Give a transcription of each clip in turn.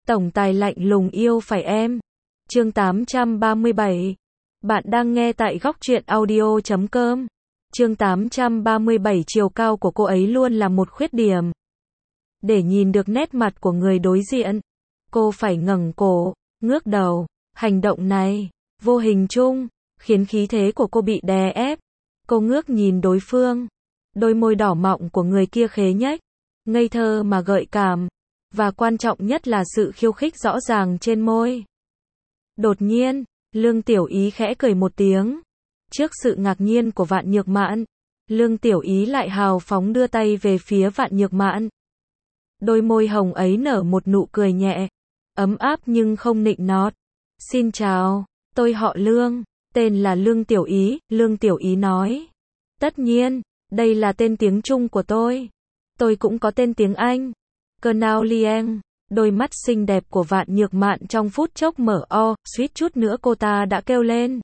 Tổng tài lạnh lùng yêu phải em. Chương 837. Bạn đang nghe tại góc truyện audio.com. Chương 837. Chiều cao của cô ấy luôn là một khuyết điểm. Để nhìn được nét mặt của người đối diện, cô phải ngẩng cổ, ngước đầu. Hành động này, vô hình chung, khiến khí thế của cô bị đè ép. Cô ngước nhìn đối phương. Đôi môi đỏ mọng của người kia khế nhếch, ngây thơ mà gợi cảm. Và quan trọng nhất là sự khiêu khích rõ ràng trên môi. Đột nhiên, Lương Tiểu Ý khẽ cười một tiếng. Trước sự ngạc nhiên của Vạn Nhược Mạn, Lương Tiểu Ý lại hào phóng đưa tay về phía Vạn Nhược Mạn. Đôi môi hồng ấy nở một nụ cười nhẹ, ấm áp nhưng không nịnh nọt. Xin chào, tôi họ Lương, tên là Lương Tiểu Ý, Lương Tiểu Ý nói. Tất nhiên, đây là tên tiếng Trung của tôi. Tôi cũng có tên tiếng Anh. Colonel Liang. Đôi mắt xinh đẹp của Vạn Nhược Mạn trong phút chốc mở o, suýt chút nữa cô ta đã kêu lên.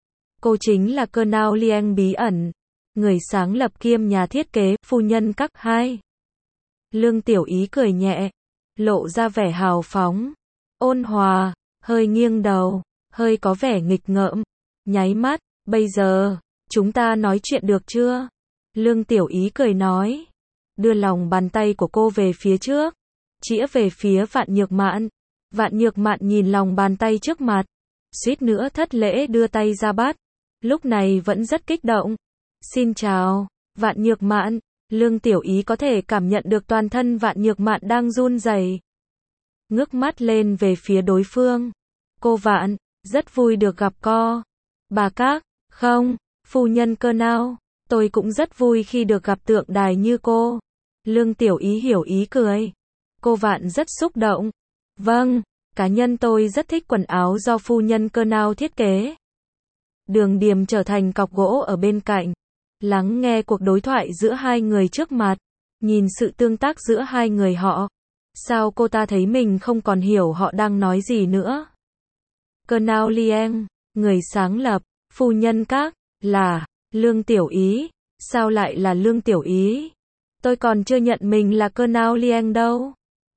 Cô chính là Colonel Liang bí ẩn, người sáng lập kiêm nhà thiết kế, phu nhân các hai. Lương Tiểu Ý cười nhẹ, lộ ra vẻ hào phóng, ôn hòa, hơi nghiêng đầu, hơi có vẻ nghịch ngợm, nháy mắt, bây giờ, chúng ta nói chuyện được chưa? Lương Tiểu Ý cười nói, đưa lòng bàn tay của cô về phía trước, chĩa về phía Vạn Nhược Mạn. Vạn Nhược Mạn nhìn lòng bàn tay trước mặt, suýt nữa thất lễ đưa tay ra bắt, lúc này vẫn rất kích động. Xin chào, Vạn Nhược Mạn. Lương Tiểu Ý có thể cảm nhận được toàn thân Vạn Nhược Mạn đang run rẩy. Ngước mắt lên về phía đối phương. Cô Vạn, rất vui được gặp cô. Bà các, không, phu nhân Colonel, tôi cũng rất vui khi được gặp tượng đài như cô. Lương Tiểu Ý hiểu ý cười. Cô Vạn rất xúc động. Vâng, cá nhân tôi rất thích quần áo do phu nhân Colonel thiết kế. Đường Điềm trở thành cọc gỗ ở bên cạnh, lắng nghe cuộc đối thoại giữa hai người trước mặt, nhìn sự tương tác giữa hai người họ. Sao cô ta thấy mình không còn hiểu họ đang nói gì nữa? Colonel Liang, người sáng lập, phu nhân các, là Lương Tiểu Ý. Sao lại là Lương Tiểu Ý? Tôi còn chưa nhận mình là Colonel Liang đâu.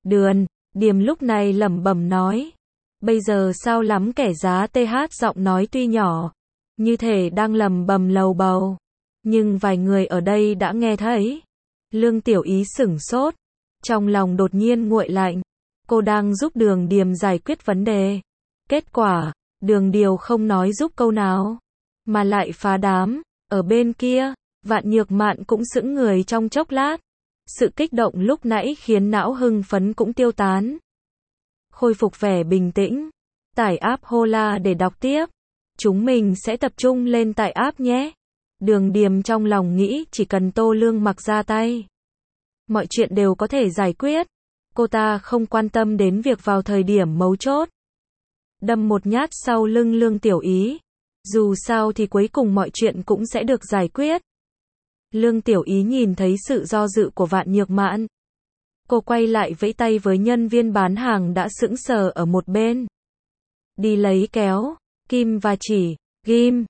Điềm lúc này lẩm bẩm nói. Bây giờ sao lắm kẻ giá TH giọng nói tuy nhỏ, như thể đang lẩm bẩm lầu bầu, nhưng vài người ở đây đã nghe thấy. Lương Tiểu Ý sửng sốt, trong lòng đột nhiên nguội lạnh. Cô đang giúp Đường Điềm giải quyết vấn đề. Kết quả, Đường Điều không nói giúp câu nào, mà lại phá đám. Ở bên kia, Vạn Nhược Mạn cũng sững người trong chốc lát. Sự kích động lúc nãy khiến não hưng phấn cũng tiêu tán. Khôi phục vẻ bình tĩnh. Tải app Hola để đọc tiếp. Chúng mình sẽ tập trung lên tải app nhé. Đường Điềm trong lòng nghĩ chỉ cần Tô Lương mặc ra tay, mọi chuyện đều có thể giải quyết. Cô ta không quan tâm đến việc vào thời điểm mấu chốt đâm một nhát sau lưng Lương Tiểu Ý. Dù sao thì cuối cùng mọi chuyện cũng sẽ được giải quyết. Lương Tiểu Ý nhìn thấy sự do dự của Vạn Nhược Mạn. Cô quay lại vẫy tay với nhân viên bán hàng đã sững sờ ở một bên. Đi lấy kéo, kim và chỉ. Ghim,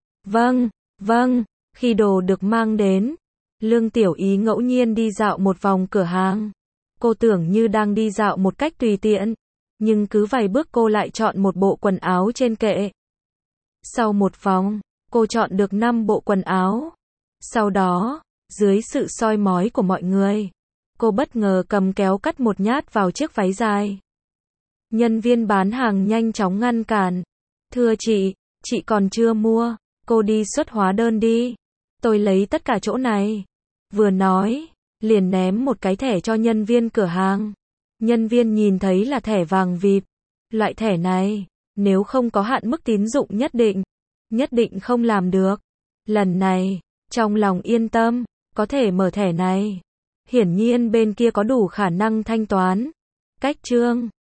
vâng. Khi đồ được mang đến, Lương Tiểu Ý ngẫu nhiên đi dạo một vòng cửa hàng. Cô tưởng như đang đi dạo một cách tùy tiện, nhưng cứ vài bước cô lại chọn một bộ quần áo trên kệ. Sau một vòng, cô chọn được 5 bộ quần áo. Sau đó, dưới sự soi mói của mọi người, cô bất ngờ cầm kéo cắt một nhát vào chiếc váy dài. Nhân viên bán hàng nhanh chóng ngăn cản. Thưa chị còn chưa mua, cô đi xuất hóa đơn đi. Tôi lấy tất cả chỗ này. Vừa nói, liền ném một cái thẻ cho nhân viên cửa hàng. Nhân viên nhìn thấy là thẻ vàng VIP. Loại thẻ này, nếu không có hạn mức tín dụng nhất định không làm được. Lần này, trong lòng yên tâm, có thể mở thẻ này. Hiển nhiên bên kia có đủ khả năng thanh toán. Cách trương.